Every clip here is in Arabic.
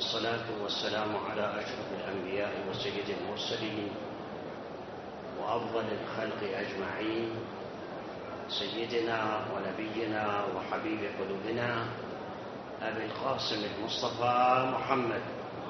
والصلاة والسلام على أشرف الأنبياء وسيد المرسلين وأفضل الخلق أجمعين، سيدنا ونبينا وحبيب قلوبنا أبي القاسم المصطفى محمد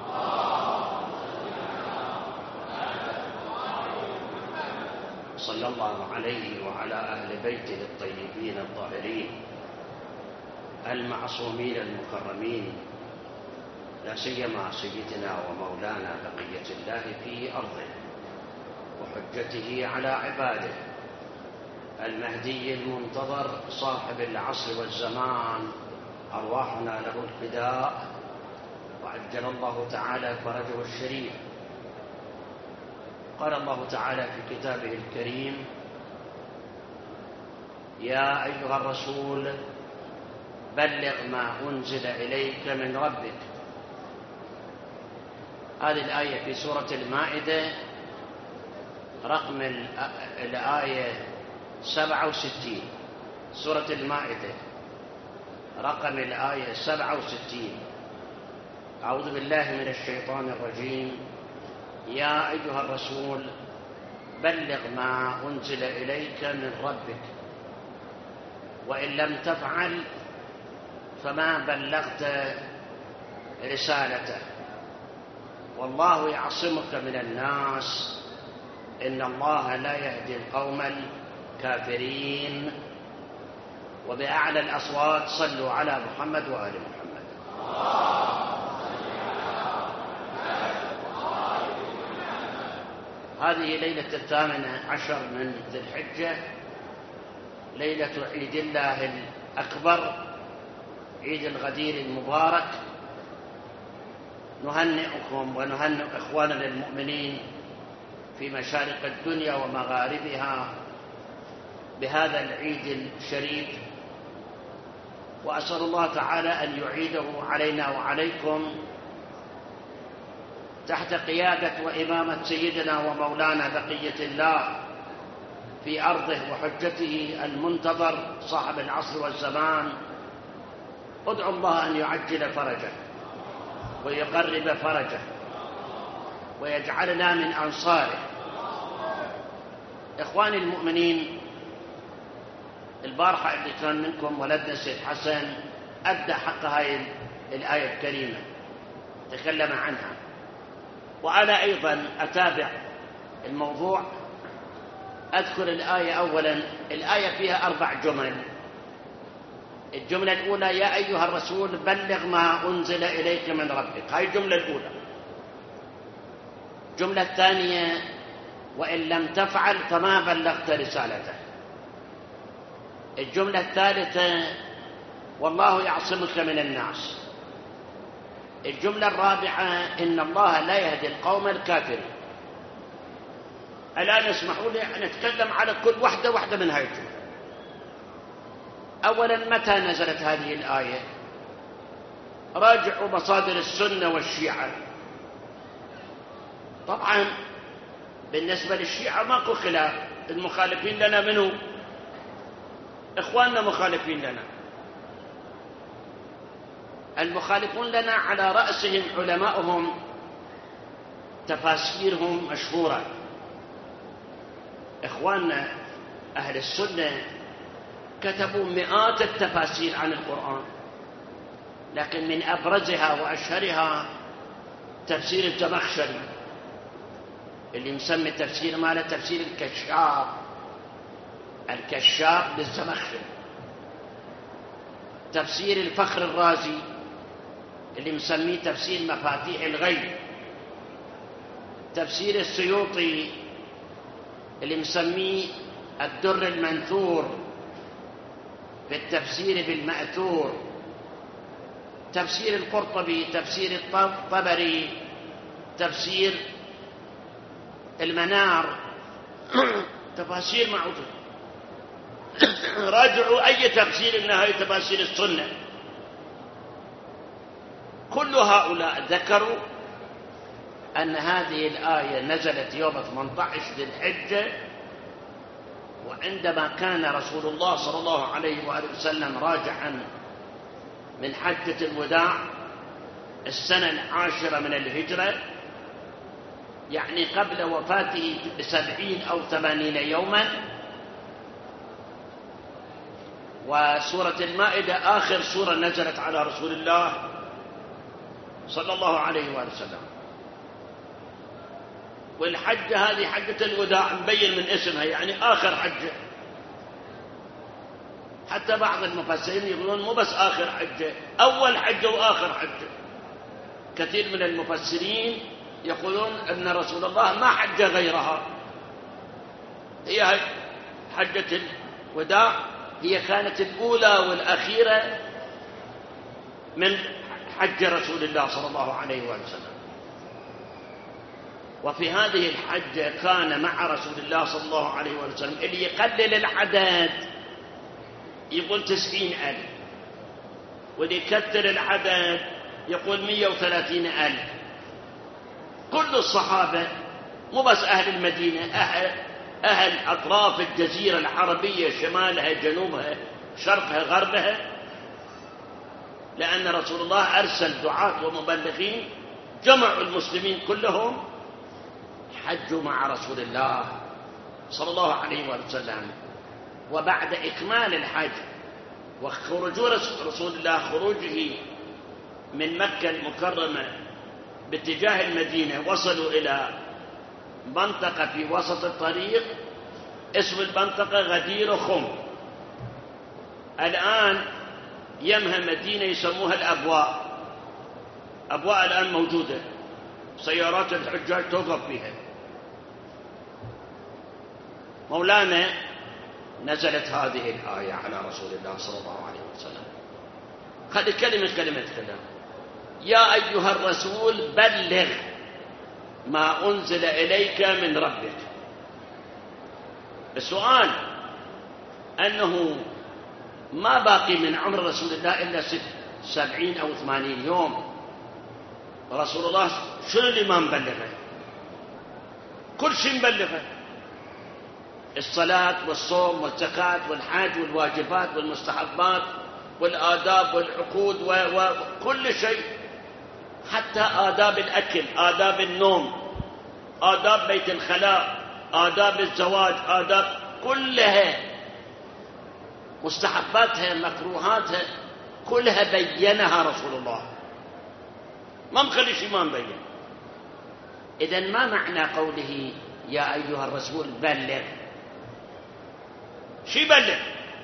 صلى الله عليه وعلى أهل بيته الطيبين الطاهرين المعصومين المكرمين، لا سيما سيدنا ومولانا بقية الله في أرضه وحجته على عباده، المهدي المنتظر صاحب العصر والزمان، أرواحنا له الفداء وعجل الله تعالى فرجه الشريف. قال الله تعالى في كتابه الكريم: يا أيها الرسول بلغ ما أنزل إليك من ربك. هذه الآية في سورة المائدة رقم الآية 67. سورة المائدة رقم الآية 67. أعوذ بالله من الشيطان الرجيم. يا أيها الرسول بلغ ما أنزل إليك من ربك وإن لم تفعل فما بلغت رسالته والله يعصمك من الناس إن الله لا يهدي القوم الكافرين. وبأعلى الأصوات صلوا على محمد وآل محمد. هذه ليلة 18 من ذي الحجة، ليلة عيد الله الأكبر، عيد الغدير المبارك. نهنئكم ونهنئ إخواننا المؤمنين في مشارق الدنيا ومغاربها بهذا العيد الشريف، وأسأل الله تعالى أن يعيده علينا وعليكم تحت قيادة وإمامة سيدنا ومولانا بقية الله في أرضه وحجته المنتظر صاحب العصر والزمان. ادعو الله أن يعجل فرجه ويقرب فرجه ويجعلنا من أنصاره. إخواني المؤمنين، البارحة اللي كان منكم ولدنا سيد حسن أدى حق هاي الآية الكريمة، تكلم عنها، وأنا أيضا أتابع الموضوع. أذكر الآية أولا. الآية فيها 4 جمل. الجملة الأولى: يا أيها الرسول بلغ ما أنزل إليك من ربك، هاي الجملة الأولى. الجملة الثانية: وإن لم تفعل فما بلغت رسالته. الجملة الثالثة: والله يعصمك من الناس. الجملة الرابعة: إن الله لا يهدي القوم الكافرين. الآن اسمحوا لي أن أتكلم على كل واحدة من هذه الجمل. أولا، متى نزلت هذه الآية؟ راجعوا مصادر السنة والشيعة. طبعا بالنسبة للشيعة ماكو خلاف، المخالفين لنا منه إخواننا مخالفين لنا. المخالفون لنا على رأسهم علماؤهم، تفاسيرهم مشهورة. إخواننا أهل السنة كتبوا مئات التفاسير عن القرآن، لكن من أبرزها وأشهرها تفسير الزمخشري اللي مسمي التفسير ماله تفسير الكشاف للزمخشري. تفسير الفخر الرازي اللي مسميه تفسير مفاتيح الغيب. تفسير السيوطي اللي مسميه الدر المنثور في التفسير بالمأثور. تفسير القرطبي، تفسير الطبري، تفسير المنار، تفاسير معروفة. راجعوا أي تفسير من هذه تفاسير السنة. كل هؤلاء ذكروا أن هذه الآية نزلت يوم 18 ذي الحجة، وعندما كان رسول الله صلى الله عليه وآله وسلم راجعا من حجة الوداع السنة 10 من الهجرة، يعني قبل وفاته ب70 أو 80 يوما. وسورة المائدة آخر سورة نزلت على رسول الله صلى الله عليه وآله وسلم. والحجة هذه حجة الوداع، مبين من اسمها يعني آخر حجة. حتى بعض المفسرين يقولون مو بس آخر حجة، أول حجة وآخر حجة. كثير من المفسرين يقولون أن رسول الله ما حج غيرها، هي حجة الوداع هي كانت الأولى والأخيرة من حج رسول الله صلى الله عليه وسلم. وفي هذه الحجة كان مع رسول الله صلى الله عليه وسلم اللي يقلل العدد يقول 90,000، واللي يكثر العدد يقول 130,000. كل الصحابة، مو بس أهل المدينة، أهل أطراف الجزيرة العربية، شمالها جنوبها شرقها غربها، لأن رسول الله أرسل دعاة ومبلغين جمعوا المسلمين كلهم حجوا مع رسول الله صلى الله عليه وسلم. وبعد إكمال الحج وخروج رسول الله، خروجه من مكة المكرمة باتجاه المدينة، وصلوا إلى منطقة في وسط الطريق اسم المنطقة غدير خم. الآن يمها مدينة يسموها الأبواء. أبواء الآن موجودة، سيارات الحجاج توقف فيها. مولانا نزلت هذه الآية على رسول الله صلى الله عليه وسلم. هذه كلمة كلام: يا أيها الرسول بلغ ما أنزل إليك من ربك. السؤال أنه ما باقي من عمر رسول الله إلا 70 أو 80 يوم. رسول الله شنو اللي ما مبلغه؟ كل شيء مبلغه: الصلاة والصوم والزكاة والحج والواجبات والمستحبات والآداب والعقود وكل شيء، حتى آداب الأكل، آداب النوم، آداب بيت الخلاء، آداب الزواج، آداب كلها، مستحباتها مكروهاتها كلها بينها رسول الله، ما مخلي شيء ما مبين. إذن ما معنى قوله يا أيها الرسول بلغ؟ شي بلغ؟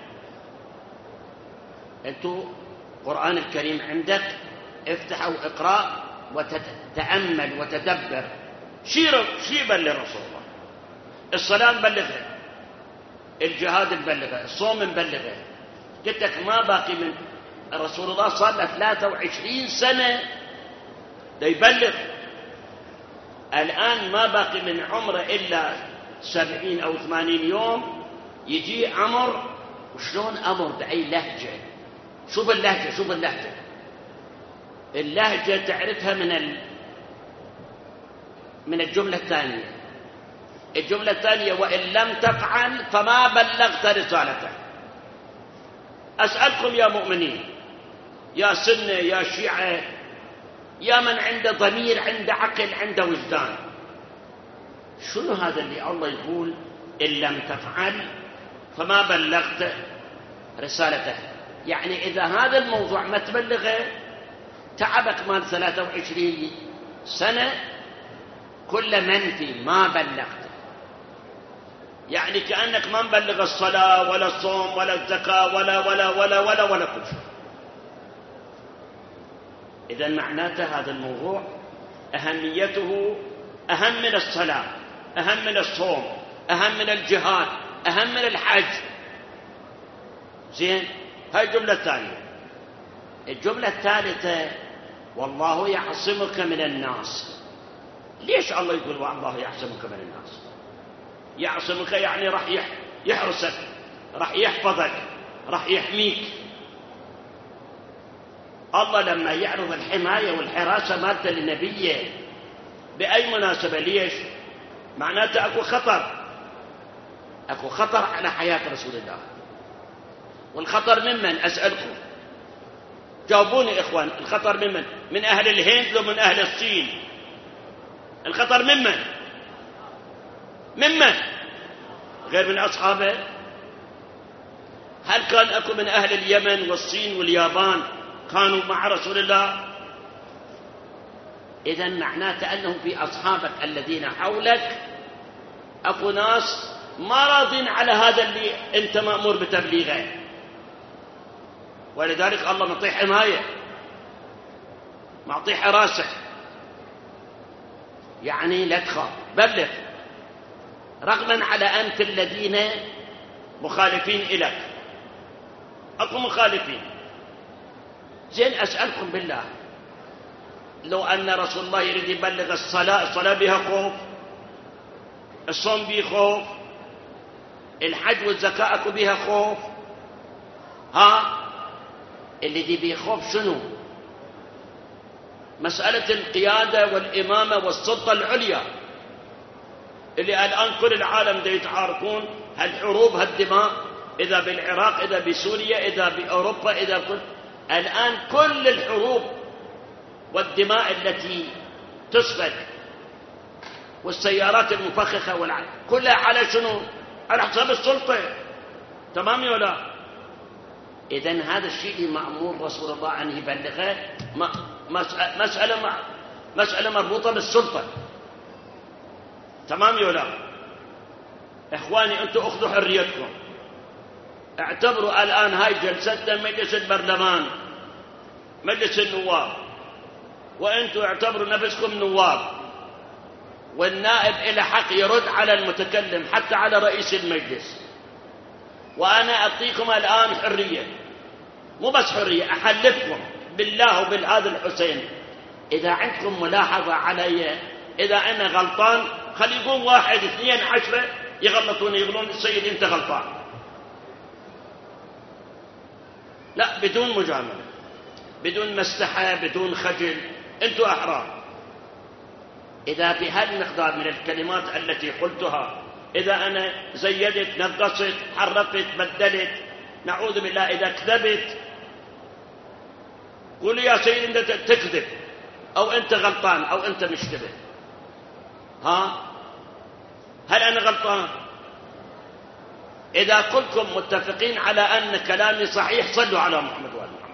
أنتوا القرآن الكريم عندك، افتح واقرأ وتتأمل وتدبر. شي بلغ رسول الله؟ الصلاة مبلغها، الجهاد مبلغها، الصوم مبلغها. قلت لك ما باقي من رسول الله، صار له 23 سنة يبلغ. الآن ما باقي من عمره إلا 70 أو 80 يوم، يجي أمر. وشلون أمر؟ بأي لهجة؟ شوف اللهجة اللهجة تعرفها من الجملة الثانية. الجملة الثانية: وإن لم تفعل فما بلغت رسالته. أسألكم يا مؤمنين، يا سنة، يا شيعة، يا من عنده ضمير، عنده عقل، عنده وجدان، شنو هذا اللي الله يقول إن لم تفعل فما بلغت رسالته؟ يعني إذا هذا الموضوع ما تبلغه تعبك مال 23 سنة كل منفي، ما بلغت. يعني كأنك ما مبلغ الصلاة ولا الصوم ولا الزكاة ولا ولا ولا ولا ولا كل شيء. إذن معناته هذا الموضوع أهميته أهم من الصلاة، أهم من الصوم، أهم من الجهاد، أهم من الحج. زين، هاي الجملة الثانية. الجملة الثالثة: والله يعصمك من الناس. ليش الله يقول والله يعصمك من الناس؟ يعصمك يعني راح يحرسك، راح يحفظك، راح يحميك. الله لما يعرض الحماية والحراسة مالته لنبيه بأي مناسبة؟ ليش؟ معناته أكو خطر على حياة رسول الله. والخطر ممن؟ أسألكم، جاوبوني إخوان، الخطر ممن؟ من أهل الهند لو من أهل الصين؟ الخطر ممن؟ ممن غير من أصحابه؟ هل كان أكو من أهل اليمن والصين واليابان كانوا مع رسول الله؟ إذن معناته أنه في أصحابك الذين حولك أكو ناس ما راضين على هذا اللي أنت مأمور بتبليغه، ولذلك الله معطيه حماية، معطيه حراسة، يعني لا تخاف، بلغ رغما على أنف الذين مخالفين إليك. أكو مخالفين، زين أسألكم بالله، لو أن رسول الله يريد يبلغ الصلاة بها خوف، الصوم بها خوف، الحج والزكاة أكو بها خوف، اللي دي بيه خوف شنو؟ مسألة القيادة والإمامة والسلطة العليا اللي الآن كل العالم دا يتعاركون، هالحروب هالدماء، إذا بالعراق إذا بسوريا إذا بأوروبا إذا الآن كل الحروب والدماء التي تسفك والسيارات المفخخة كلها على شنو؟ على حساب السلطة. تمام ولا؟ إذن هذا الشيء اللي مأمور رسول الله أن يبلغه مسألة مربوطة بالسلطة. تمام ولا؟ إخواني أنتم أخذوا حريتكم، اعتبروا الآن هاي جلستنا مجلس البرلمان، مجلس النواب، وأنتم اعتبروا نفسكم نواب، والنائب إلى حق يرد على المتكلم حتى على رئيس المجلس. وأنا أعطيكم الآن حرية، مو بس حرية، أحلفكم بالله وبالهذا الحسين، إذا عندكم ملاحظة علي، إذا أنا غلطان خلي يقوم 1 2 10 يغلطون يقولون السيد أنت غلطان، لا بدون مجاملة، بدون مستحى، بدون خجل، أنتم أحرار. إذا بهالمقدار من الكلمات التي قلتها، إذا أنا زيدت نقصت حرفت بدلت، نعوذ بالله إذا كذبت، قولوا يا سيد أنت تكذب، أو أنت غلطان، أو أنت مشتبه. هل أنا غلطان؟ إذا كلكم متفقين على أن كلامي صحيح صلوا على محمد وآل محمد.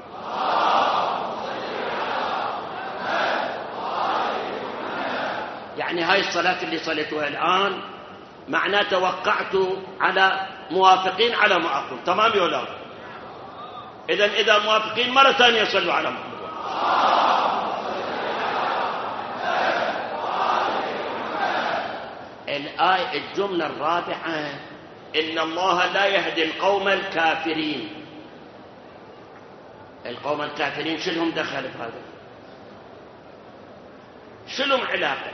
يعني هاي الصلاة اللي صليتوها الآن معناه توقعتوا على موافقين على ما أقول. تمام ولا؟ إذا موافقين مرة ثانية صلوا على محمد. الآية الجملة الرابعة، إن الله لا يهدي القوم الكافرين. القوم الكافرين شلهم دخل بهذا؟ شلهم علاقة؟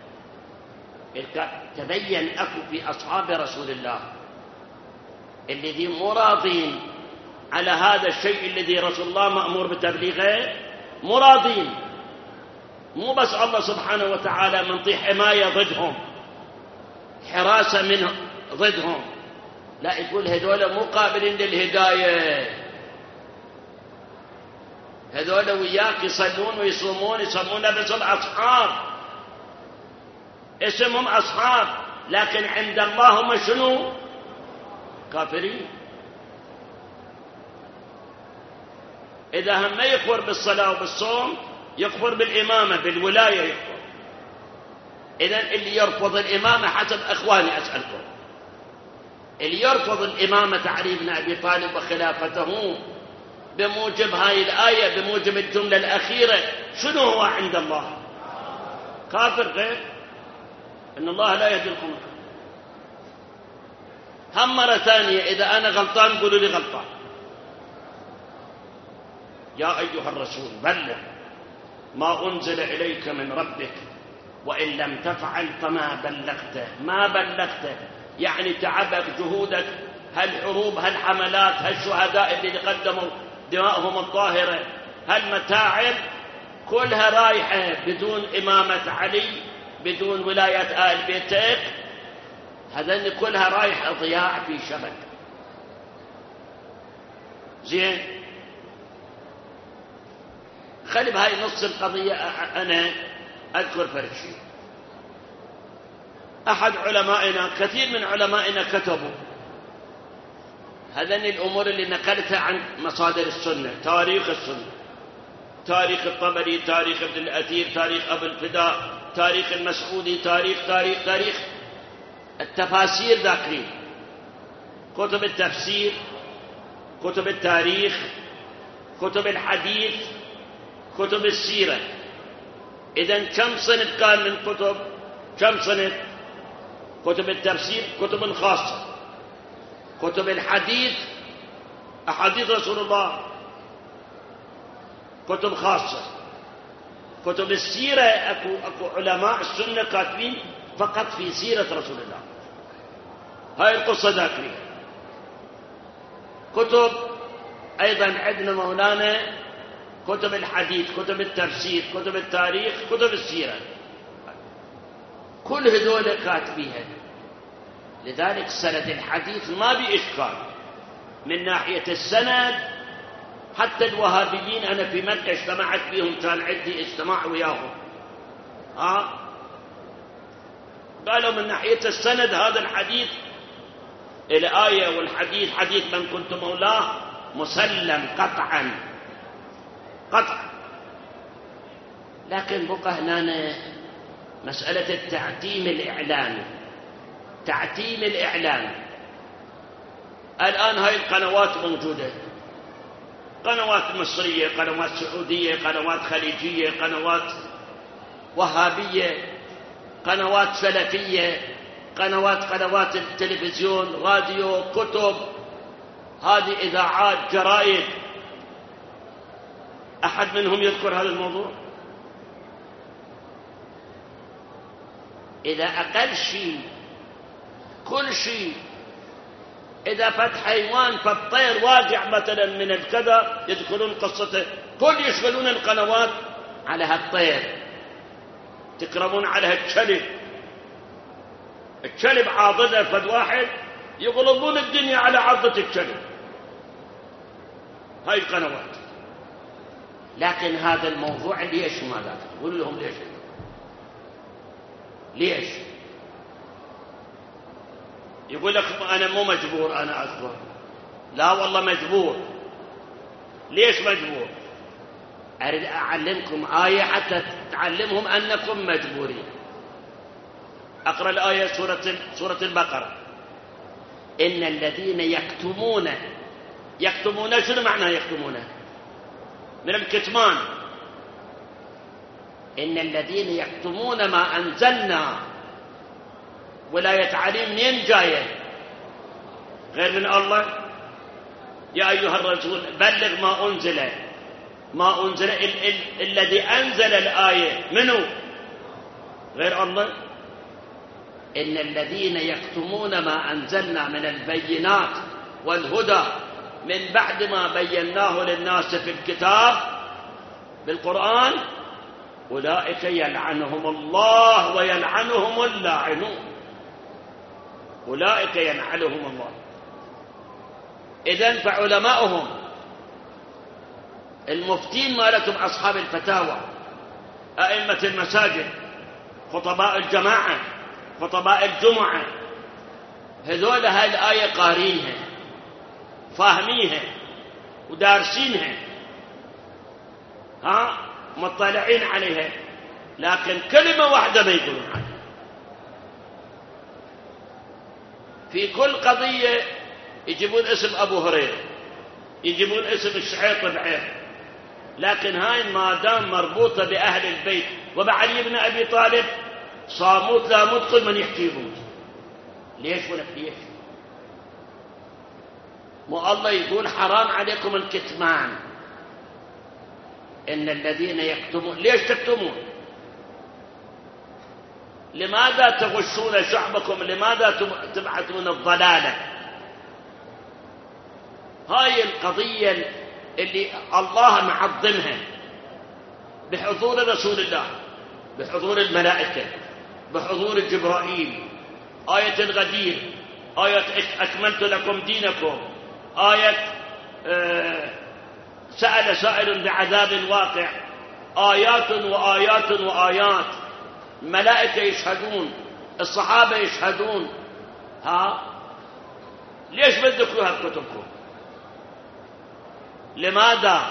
تبين أكو في أصحاب رسول الله الذي مراضين على هذا الشيء الذي رسول الله مأمور بتبليغه، مراضين، مو بس الله سبحانه وتعالى منطي حماية ضدهم، حراسة منهم ضدهم، لا، يقول هذول مو قابلين للهداية، هذول وياك يصلون ويصومون، يسمون نفسهم أصحاب، اسمهم أصحاب، لكن عند الله هم شنو؟ كافرين. إذا هم ما يكفر بالصلاة وبالصوم، يكفر بالإمامة بالولاية يكفر. إذن اللي يرفض الإمامة حسب أخواني أسألكم، اللي يرفض الإمامة علي بن أبي طالب وخلافته بموجب هاي الآية، بموجب الجملة الأخيرة، شنو هو عند الله؟ كافر. غير إن الله لا يهدي القوم. هم مرة ثانية، إذا أنا غلطان قولوا لي غلطان. يا أيها الرسول بلغ ما أنزل إليك من ربك وإن لم تفعل فما بلغته. ما بلغته يعني تعبك، جهودك، هالحروب، هالحملات، هالشهداء اللي قدموا دماءهم الطاهرة، هالمتاعب كلها رايحة بدون إمامة علي، بدون ولاية آل بيتك، هذين كلها رايحة ضياع في شبك. زين، خلي بهاي نص القضية أنا أذكر فرق شيء. أحد علمائنا، كثير من علمائنا كتبوا هذين الأمور اللي نقلتها عن مصادر السنة، تاريخ السنة، تاريخ الطبري، تاريخ ابن الأثير، تاريخ أبو الفداء، تاريخ المسعودي، تاريخ التفاسير ذاكرين، كتب التفسير، كتب التاريخ، كتب الحديث، كتب السيرة. إذن كم صنف كان من كتب؟ كم صنف؟ كتب التفسير كتب خاصة، كتب الحديث أحاديث رسول الله كتب خاصة، كتب السيرة أكو علماء السنة كاتبين فقط في سيرة رسول الله، هاي القصة ذاكرين. كتب أيضا عندنا مولانا كتب الحديث، كتب التفسير، كتب التاريخ، كتب السيرة، كل هذول كاتبيها. لذلك سند الحديث ما بإشكال من ناحية السند. حتى الوهابيين أنا في مكة اجتمعت بهم، كان عندي اجتماع وياهم، قالوا من ناحية السند هذا الحديث الآية والحديث حديث من كنت مولاه مسلم قطعا. لكن بقى هنا مسألة التعتيم الإعلامي. تعتيم الإعلام الآن هاي القنوات موجودة، قنوات مصرية، قنوات سعودية، قنوات خليجية، قنوات وهابية، قنوات سلفية، قنوات التلفزيون، راديو، كتب، هذه إذاعات، جرائد. أحد منهم يذكر هذا الموضوع؟ إذا أقل شيء كل شيء، إذا فتح حيوان فالطير واقع مثلا من الكذا يدخلون قصته، كل يشغلون القنوات على هالطير، تكرمون على الكلب عاضده فد واحد، يغلبون الدنيا على عضة الكلب، هاي القنوات. لكن هذا الموضوع ليش ما ذاك؟ قول لهم ليش؟ يقول لك أنا مو مجبور أنا أذكر. لا والله مجبور. ليش مجبور؟ أريد أعلمكم آية حتى تعلمهم أنكم مجبورين. أقرأ الآية سورة البقرة. إن الذين يكتمون شنو معنى يكتمون؟ من الكتمان. إن الذين يكتمون ما أنزلنا، ولاية علي منين جاية؟ غير من الله. يا أيها الرسول بلغ ما أنزل الذي أنزل الآية منه غير الله. إن الذين يكتمون ما أنزلنا من البينات والهدى من بعد ما بيناه للناس في الكتاب بالقرآن أولئك يلعنهم الله ويلعنهم اللاعنون. أولئك يلعنهم الله. إذن فعلماؤهم المفتين مالتهم أصحاب الفتاوى، أئمة المساجد، خطباء الجماعة، خطباء الجمعة، هذول هاي الآية قارينها فاهمينها ودارسينها، مطلعين عليها، لكن كلمة واحدة ما يقولون عنها. في كل قضية يجيبون اسم أبو هريرة، يجيبون اسم الشعيط بعير، لكن هاي ما دام مربوطة بأهل البيت وبعلي بن أبي طالب صاموت لا مدخل من يحكي يموت. ليش ولك ليش؟ مو الله يقول حرام عليكم الكتمان. إن الذين يكتمون. ليش تكتمون؟ لماذا تغشون شعبكم؟ لماذا تبعثون الضلالة؟ هاي القضية اللي الله معظمها بحضور رسول الله، بحضور الملائكة، بحضور جبرائيل، آية الغدير، آية أكملت لكم دينكم، آية سأل سائل بعذاب واقع، آيات وآيات وآيات، الملائكة يشهدون، الصحابة يشهدون. ليش بتذكروها بكتبكم؟ لماذا؟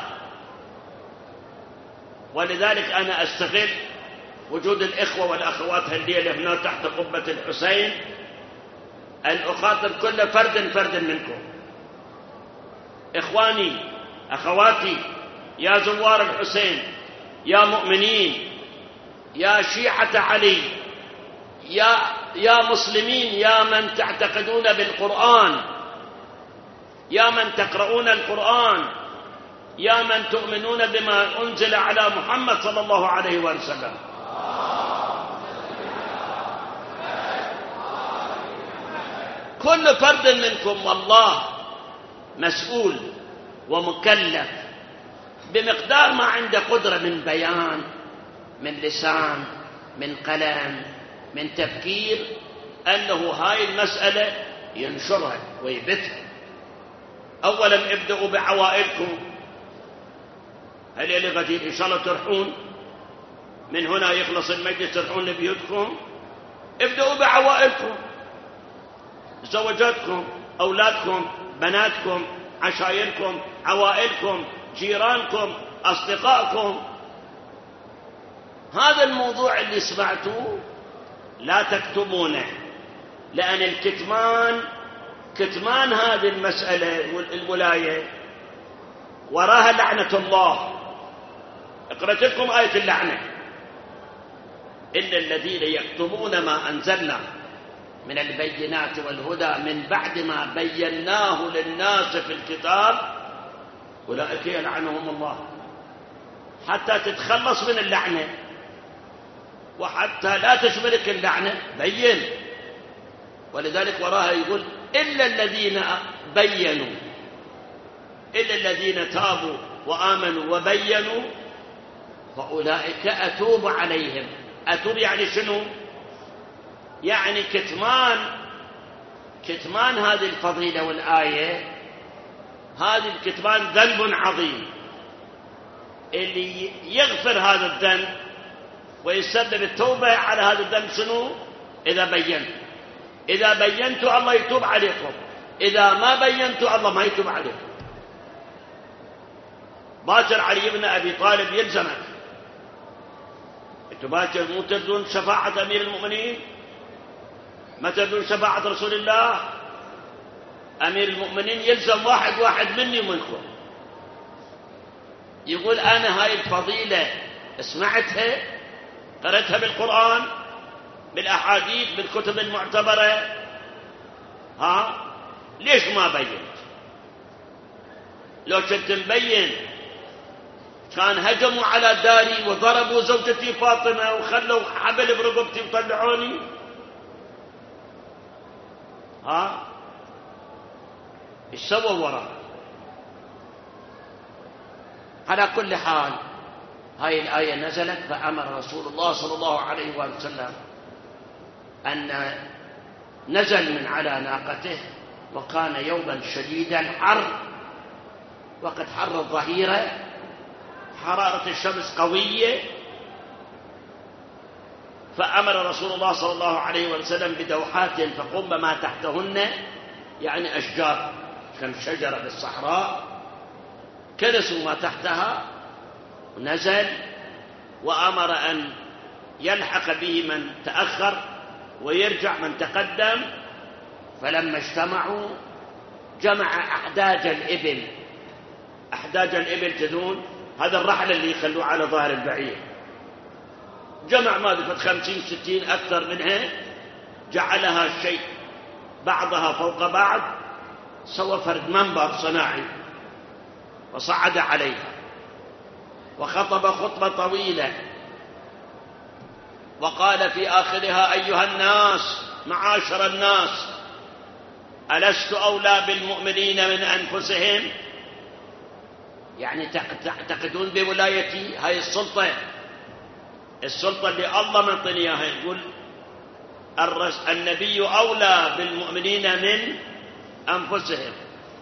ولذلك أنا أستغل وجود الإخوة والأخوات هالليلة هنا تحت قبة الحسين أن أخاطب كل فرد منكم. إخواني أخواتي، يا زوار الحسين، يا مؤمنين، يا شيعة علي، يا مسلمين، يا من تعتقدون بالقرآن، يا من تقرؤون القرآن، يا من تؤمنون بما أنزل على محمد صلى الله عليه وسلم. كل فرد منكم والله مسؤول ومكلف بمقدار ما عنده قدرة من بيان، من لسان، من قلم، من تفكير، أنه هاي المسألة ينشرها ويبثها. أولا ابدأوا بعوائلكم. هل يلي غدير إن شاء الله ترحون من هنا، يخلص المجلس ترحون لبيوتكم. ابدأوا بعوائلكم، زوجاتكم، أولادكم، بناتكم، عشائركم، عوائلكم، جيرانكم، أصدقائكم. هذا الموضوع اللي سمعتوه لا تكتمونه، لأن كتمان هذه المسألة الولاية وراها لعنة الله. اقرأت لكم آية اللعنة: إن الذين يكتمون ما أنزلنا من البينات والهدى من بعد ما بيناه للناس في الكتاب أولئك يلعنهم الله. حتى تتخلص من اللعنة وحتى لا تشملك اللعنة بين. ولذلك وراها يقول إلا الذين بينوا، إلا الذين تابوا وآمنوا وبينوا فأولئك أتوب عليهم. أتوب يعني شنو؟ يعني كتمان هذه الفضيلة والآية. هذه الكتمان ذنب عظيم، اللي يغفر هذا الذنب ويسبب التوبة على هذا الذنب شنو؟ إذا بينتوا الله يتوب عليكم، إذا ما بينتوا الله ما يتوب عليكم. باكر علي بن أبي طالب يلزمك. انتوا باكر مو تردون شفاعة أمير المؤمنين؟ ما تردون شفاعة رسول الله؟ أمير المؤمنين يلزم واحد مني ومنكم. يقول أنا هاي الفضيلة سمعتها، قرأتها بالقرآن، بالأحاديث، بالكتب المعتبرة. ليش ما بينت؟ لو كنت مبين كان هجموا على داري وضربوا زوجتي فاطمة وخلوا حبل برقبتي وطلعوني. ايش سووا وراء؟ على كل حال هاي الآية نزلت فأمر رسول الله صلى الله عليه وسلم أن نزل من على ناقته، وكان يوما شديد الحر، وقد حر الظهيرة، حرارة الشمس قوية. فأمر رسول الله صلى الله عليه وسلم بدوحات فقم ما تحتهن، يعني أشجار، كان شجرة بالصحراء، كنسوا ما تحتها، ونزل وأمر أن يلحق به من تأخر ويرجع من تقدم. فلما اجتمعوا جمع أحداج الإبل. أحداج الإبل تدون هذا الرحل اللي يخلوه على ظهر البعير. جمع ما ذكرت 50-60 أكثر منها، جعلها الشيء بعضها فوق بعض، سوى فرد منبر صناعي وصعد عليها وخطب خطبة طويلة، وقال في آخرها: أيها الناس، معاشر الناس، ألست أولى بالمؤمنين من أنفسهم؟ يعني تعتقدون بولايتي؟ هاي السلطة اللي الله منطني إياها. يقول النبي أولى بالمؤمنين من أنفسهم.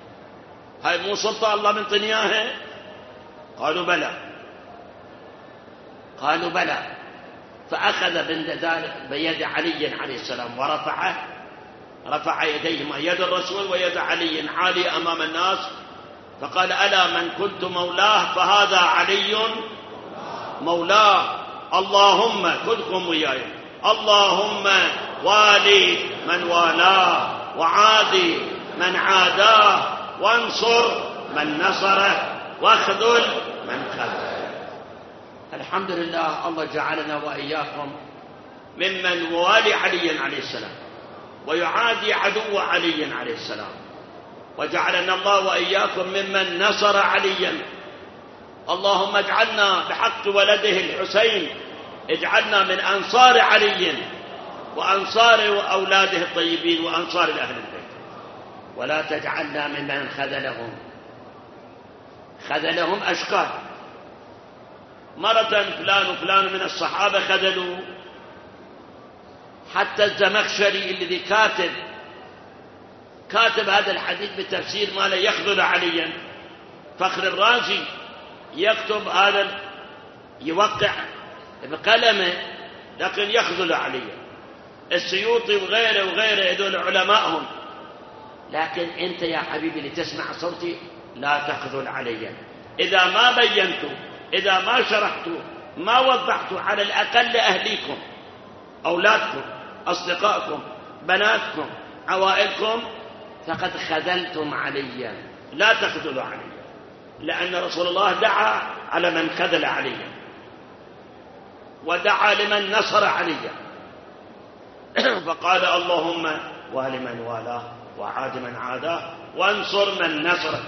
هاي مو سلطة الله منطني إياها؟ قالوا بلى. قالوا بلى. فأخذ بيد علي عليه السلام ورفعه، رفع يديهما، يد الرسول ويد علي عالية أمام الناس، فقال ألا من كنت مولاه فهذا علي مولاه. اللهم كلكم وياي، اللهم والي من والاه وعادي من عاداه وانصر من نصره واخذل من خذله. الحمد لله، الله جعلنا وإياكم ممن والي علي عليه السلام ويعادي عدو علي عليه السلام، وجعلنا الله وإياكم ممن نصر عليا. اللهم اجعلنا بحق ولده الحسين، اجعلنا من أنصار علي وأنصار أولاده الطيبين وأنصار أهل البيت، ولا تجعلنا ممن خذلهم. خذلهم أشكال، مرة فلان وفلان من الصحابة خذلوا، حتى الزمخشري الذي كاتب هذا الحديث بالتفسير ماله يخذل عليا، فخر الرازي يكتب هذا، يوقع بقلمه لكن يخذل عليا. السيوطي وغيره هذول علماءهم. لكن أنت يا حبيبي اللي تسمع صوتي لا تخذل عليا. إذا ما بينتوا، إذا ما شرحتوا، ما وضحتوا على الأقل أهليكم، أولادكم، أصدقائكم، بناتكم، عوائلكم، فقد خذلتم عليا. لا تخذلوا عليا، لأن رسول الله دعا على من خذل عليا ودعا لمن نصر عليا، فقال اللهم وال من والاه وعاد من عاداه وانصر من نصره.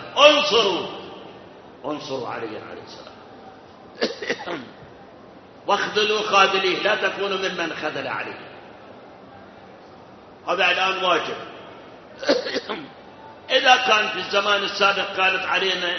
انصروا عليا عليه السلام واخذلوا خاذليه، لا تكونوا ممن خذل عليه. هذا الآن واجب. إذا كان في الزمان السابق كانت علينا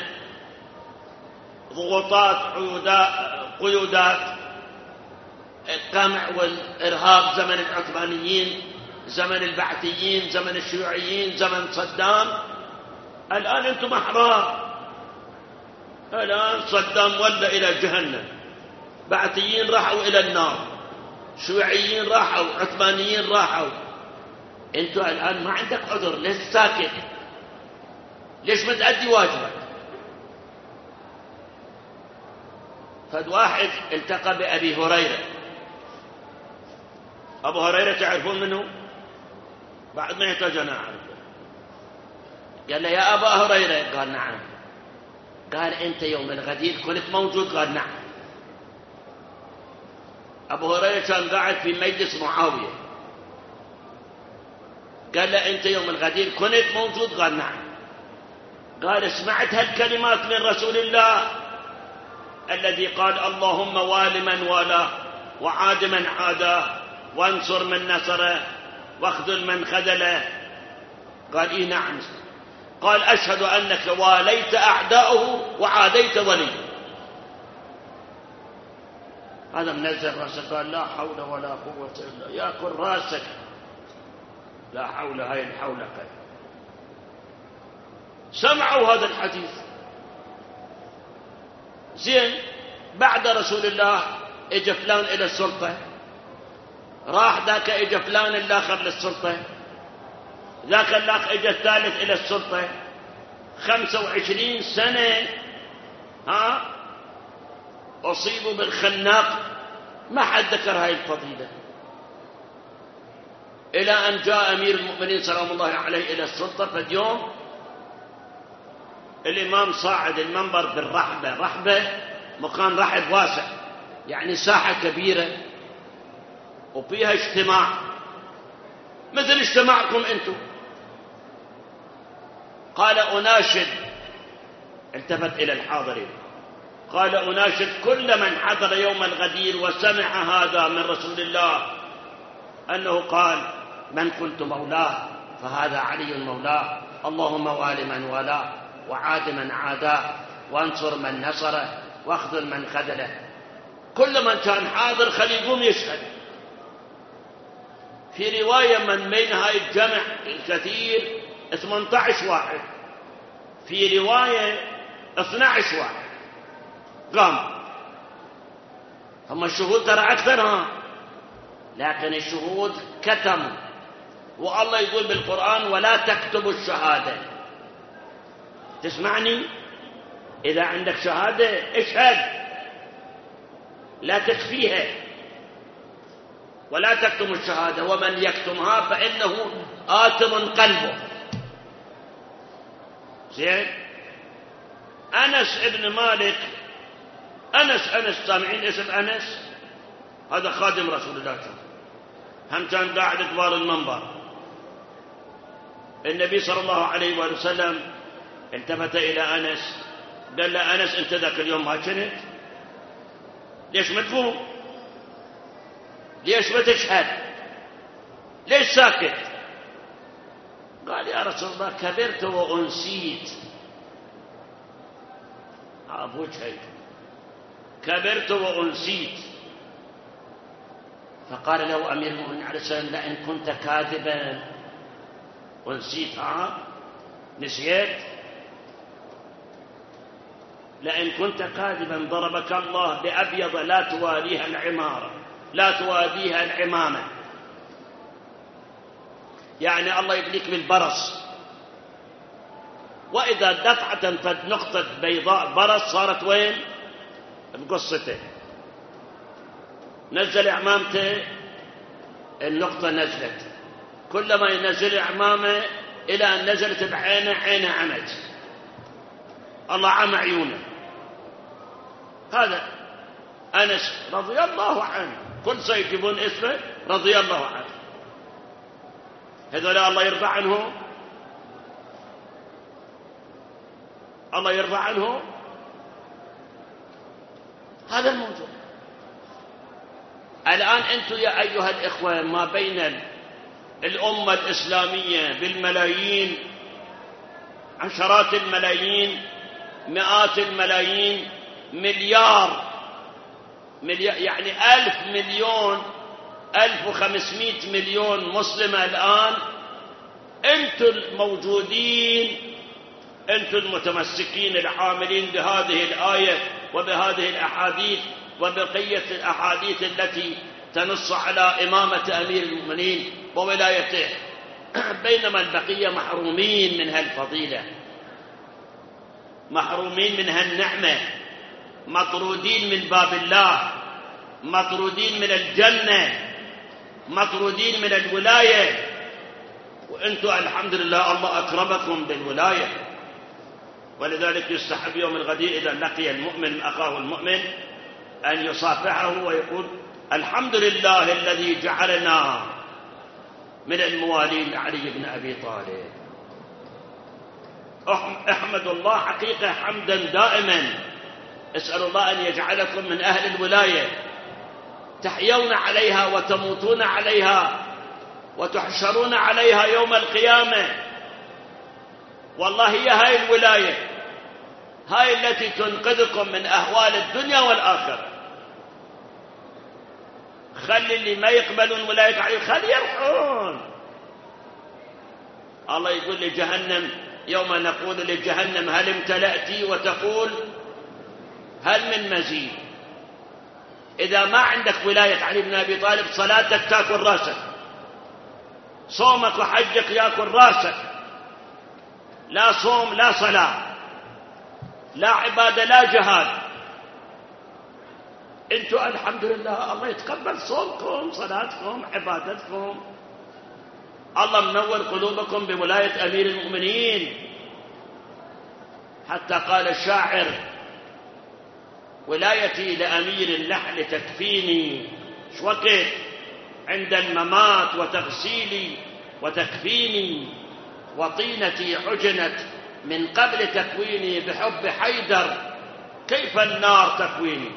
ضغوطات، قيودات، القمع والإرهاب، زمن العثمانيين، زمن البعثيين، زمن الشيوعيين، زمن صدام، الآن أنتم أحرار. الآن صدام ولى إلى جهنم، بعثيين راحوا إلى النار، شيوعيين راحوا، عثمانيين راحوا. أنتم الآن ما عندك عذر، ليش ساكت؟ ليش ما تأدي واجبك؟ فد واحد التقى بأبي هريرة. أبو هريرة تعرفون منه؟ بعد ما يحتاج أنا أعرفه. قال له يا أبا هريرة، قال نعم. قال أنت يوم الغدير كنت موجود؟ قال نعم. أبو هريرة كان قاعد في مجلس معاوية. قال له أنت يوم الغدير كنت موجود؟ قال نعم. قال سمعت هالكلمات من رسول الله الذي قال اللهم وال من والاه وعاد من عاداه وانصر من نصره واخذل من خذله؟ قال إيه نعم. قال أشهد أنك واليت أعداؤه وعاديت وليه. هذا منزل رأسه، قال لا حول ولا قوة إلا، يأكل رأسك، لا حول هاي حولك. سمعوا هذا الحديث زين. بعد رسول الله اجى فلان إلى السلطة، راح ذاك اجى فلان الآخر للسلطة، ذاك الآخر اجى الثالث إلى السلطة. 25 سنة أصيبوا بالخناق، ما حد ذكر هاي الفضيلة، إلى أن جاء أمير المؤمنين سلام الله عليه إلى السلطة. فاليوم الإمام صاعد المنبر بالرحبة، رحبة مكان رحب واسع، يعني ساحة كبيرة وفيها اجتماع مثل اجتماعكم أنتم. قال أناشد، التفت إلى الحاضرين، قال أناشد كل من حضر يوم الغدير وسمع هذا من رسول الله أنه قال من كنت مولاه فهذا علي مولاه، اللهم وال من والاه وعاد من عاداه وانصر من نصره واخذل من خذله. كل من كان حاضر خليه يقوم يشهد. في رواية من بين هاي الجمع الكثير 18 واحد، في رواية 12 واحد قام. هم الشهود ترى أكثرها، لكن الشهود كتموا، والله يقول بالقرآن ولا تكتبوا الشهادة. تسمعني؟ إذا عندك شهادة اشهد، لا تخفيها، ولا تكتموا الشهادة ومن يكتمها فإنه آثم قلبه. زين. أنس ابن مالك، أنس سامعين اسم أنس؟ هذا خادم رسول الله هم كان قاعد كبار المنبر. النبي صلى الله عليه وسلم التفت إلى أنس قال له أنس أنت ذاك اليوم ما كنت؟ ليش ما تقوم؟ ليش ما تشهد؟ ليش ساكت؟ قال يا رسول الله كبرت وأنسيت. أبوك هيك كبرت وأنسيت. فقال له أمير المؤمنين عليه السلام لئن كنت كاذبا ونسيت نسيت، لئن كنت كاذبا ضربك الله بأبيض لا تواليها العمارة، لا تواديها العمامة، يعني الله يبليك بالبرص. وإذا دفعة فد نقطة بيضاء برص صارت وين؟ بقصته. نزل عمامته النقطة نزلت، كلما ينزل عمامه إلى أن نزلت بعينه، عينه عمت، الله عمى عيونه. هذا أنس رضي الله عنه، كل سيجيبون اسمه رضي الله عنه. هذول الله يرضى عنه، الله يرضى عنه. هذا الموضوع. الآن أنتم يا أيها الإخوة ما بين الأمة الإسلامية بالملايين، عشرات الملايين، مئات الملايين، مليار يعني 1000 مليون 1500 مليون مسلمة الآن. أنتم الموجودين، أنتم المتمسكين العاملين بهذه الآية وبهذه الأحاديث وبقية الأحاديث التي تنص على إمامة أمير المؤمنين وولايته، بينما البقية محرومين من هالفضيلة، محرومين من هالنعمة، مطرودين من باب الله، مطرودين من الجنة، مطرودين من الولاية. وأنتم الحمد لله الله أكرمكم بالولاية. ولذلك يستحب يوم الغدير إذا لقي المؤمن أخاه المؤمن أن يصافحه ويقول الحمد لله الذي جعلنا من الموالين لعلي بن أبي طالب. احمد الله حقيقة حمدا دائما، اسأل الله أن يجعلكم من أهل الولاية، تحيون عليها وتموتون عليها وتحشرون عليها يوم القيامة. والله هي هاي الولاية، هاي التي تنقذكم من أهوال الدنيا والآخرة. خلي اللي ما يقبلون ولاية عليه خلي يرحون. الله يقول لجهنم يوم نقول لجهنم هل امتلأتي وتقول هل من مزيد. إذا ما عندك ولاية علي بن أبي طالب صلاتك تأكل راسك، صومك وحجك يأكل راسك، لا صوم لا صلاة لا عبادة لا جهاد. انتم الحمد لله الله يتقبل صومكم صلاتكم عبادتكم، الله منور قلوبكم بولاية أمير المؤمنين. حتى قال الشاعر ولايتي لأمير النحل تكفيني، شو وقت عند الممات وتغسيلي وتكفيني، وطينتي عجنت من قبل تكويني بحب حيدر كيف النار تكويني.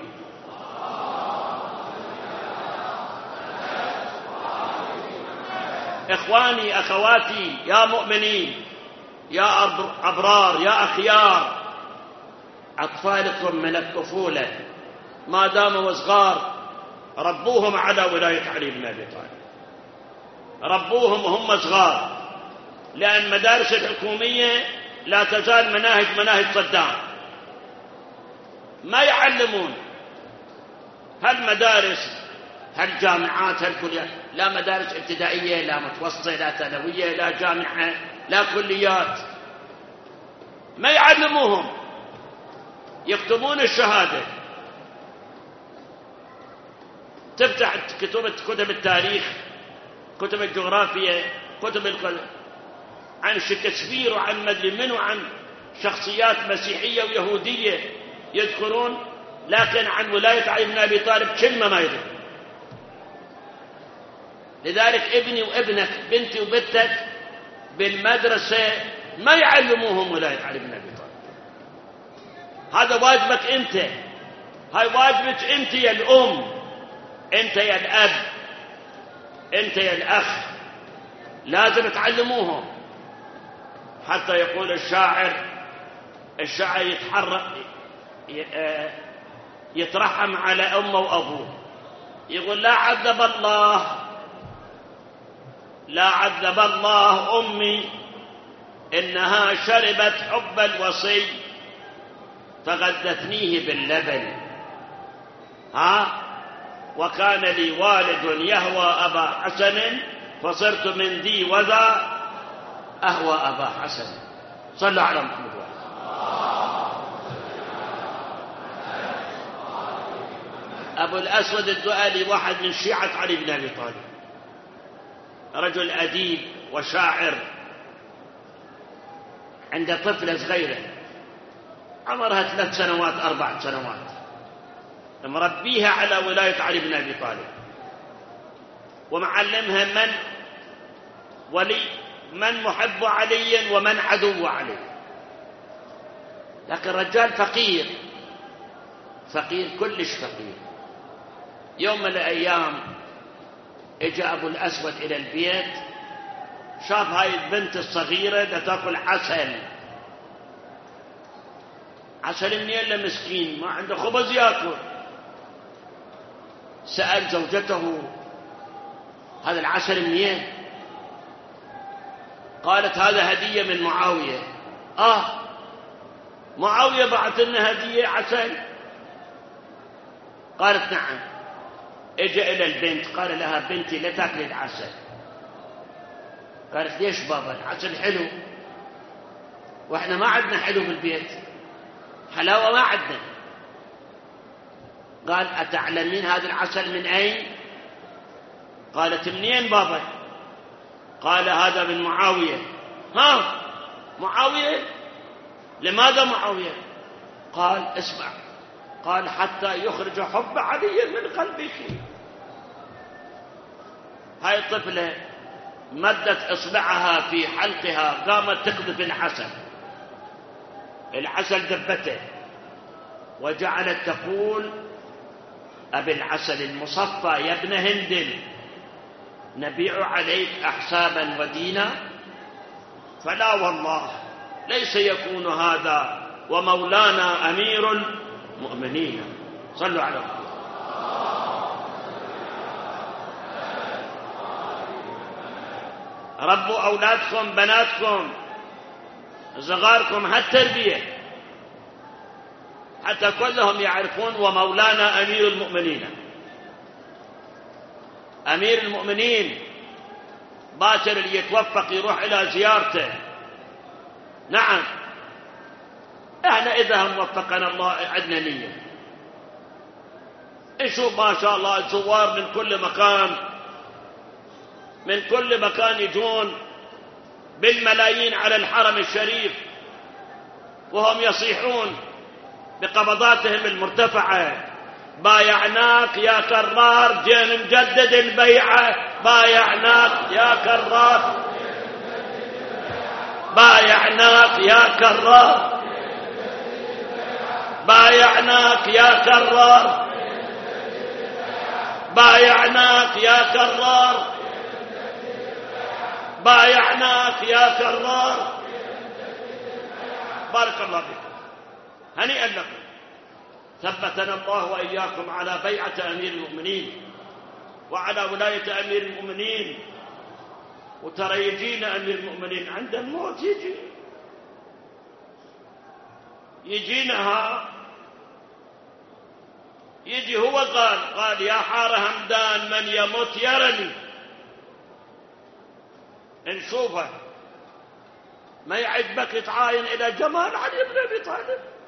إخواني أخواتي يا مؤمنين يا أبرار يا أخيار، أطفالكم من الطفولة ما داموا صغار ربوهم على ولاية علي بن أبي طالب، ربوهم وهم صغار، لأن مدارس الحكومية لا تزال مناهج صدام، ما يعلمون. هل مدارس، هل جامعات، هل كليات؟ لا مدارس ابتدائية، لا متوسطة، لا ثانوية، لا جامعة، لا كليات. ما يعلموهم، يكتبون الشهادة. تفتح كتب التاريخ، كتب الجغرافيا، عن شكسبير وعن مدري من وعن شخصيات مسيحية ويهودية يذكرون، لكن عن ولاية علي بن أبي طالب كلمة ما يذكرون. لذلك ابني وابنك، بنتي وبنتك بالمدرسة ما يعلموهم ولاية علي بن أبي طالب. هذا واجبك أنت، هاي واجبك أنت يا الأم، أنت يا الأب، أنت يا الأخ، لازم تعلموهم. حتى يقول الشاعر يترحم على أمه وأبوه، يقول لا عذب الله أمي إنها شربت حب الوصي فغذتنيه باللبن. وكان لي والد يهوى أبا حسن فصرت من ذي وذا أهوى أبا حسن. صلوا على محمد. أبو الأسود الدؤلي واحد من شيعة علي بن أبي طالب، رجل أديب وشاعر، عند طفلة صغيرة عمرها 3 سنوات 4 سنوات، مربيها على ولاية علي بن أبي طالب، ومعلمها من محب علي ومن عدو علي. لكن رجال فقير كلش فقير. يوم من الأيام اجى أبو الأسود إلى البيت، شاف هاي البنت الصغيرة تأكل عسل منين لمسكين ما عنده خبز يأكل. سأل زوجته هذا العسل منين؟ قالت هذا هدية من معاوية. معاوية بعث لنا هدية عسل؟ قالت نعم. اجى إلى البنت قال لها بنتي لا تأكلي العسل. قالت ليش بابا؟ العسل حلو واحنا ما عندنا حلو في البيت، حلاوة ما عندنا. قال أتعلمين هذا العسل من أين؟ قالت منين بابا؟ قال هذا من معاوية. معاوية؟ لماذا معاوية؟ قال اسمع، قال حتى يخرج حب علي من قلبك. هاي الطفلة مدت إصبعها في حلقها، قامت تقذف العسل دبته، وجعلت تقول أبي العسل المصفى يا ابن هندل نبيع عليك أحسابا ودينا؟ فلا والله ليس يكون هذا ومولانا أمير المؤمنين. صلوا على محمد. ربوا أولادكم بناتكم صغاركم هالتربية حتى كلهم يعرفون ومولانا أمير المؤمنين. أمير المؤمنين باكر اللي يتوفق يروح إلى زيارته. نعم احنا إذا موفقنا الله عندنا نية. نشوف ما شاء الله زوار من كل مكان يجون بالملايين على الحرم الشريف، وهم يصيحون بقبضاتهم المرتفعة بايعناك يا كرار، جينا نجدد البيعة. بايعناك يا كرار، بايعناك يا كرار، بايعناك يا كرار، بايعناك يا كرار، بايعناك يا كرار. بارك الله بكم، هنيئا لكم، ثبتنا الله وإياكم على بيعة أمير المؤمنين وعلى ولاية أمير المؤمنين. وترى يجينا أمير المؤمنين عند الموت، يجينا يجي هو قال يا حار همدان من يموت يرني، نشوفه ما يعجبك تعاين إلى جمال علي بن أبي طالب.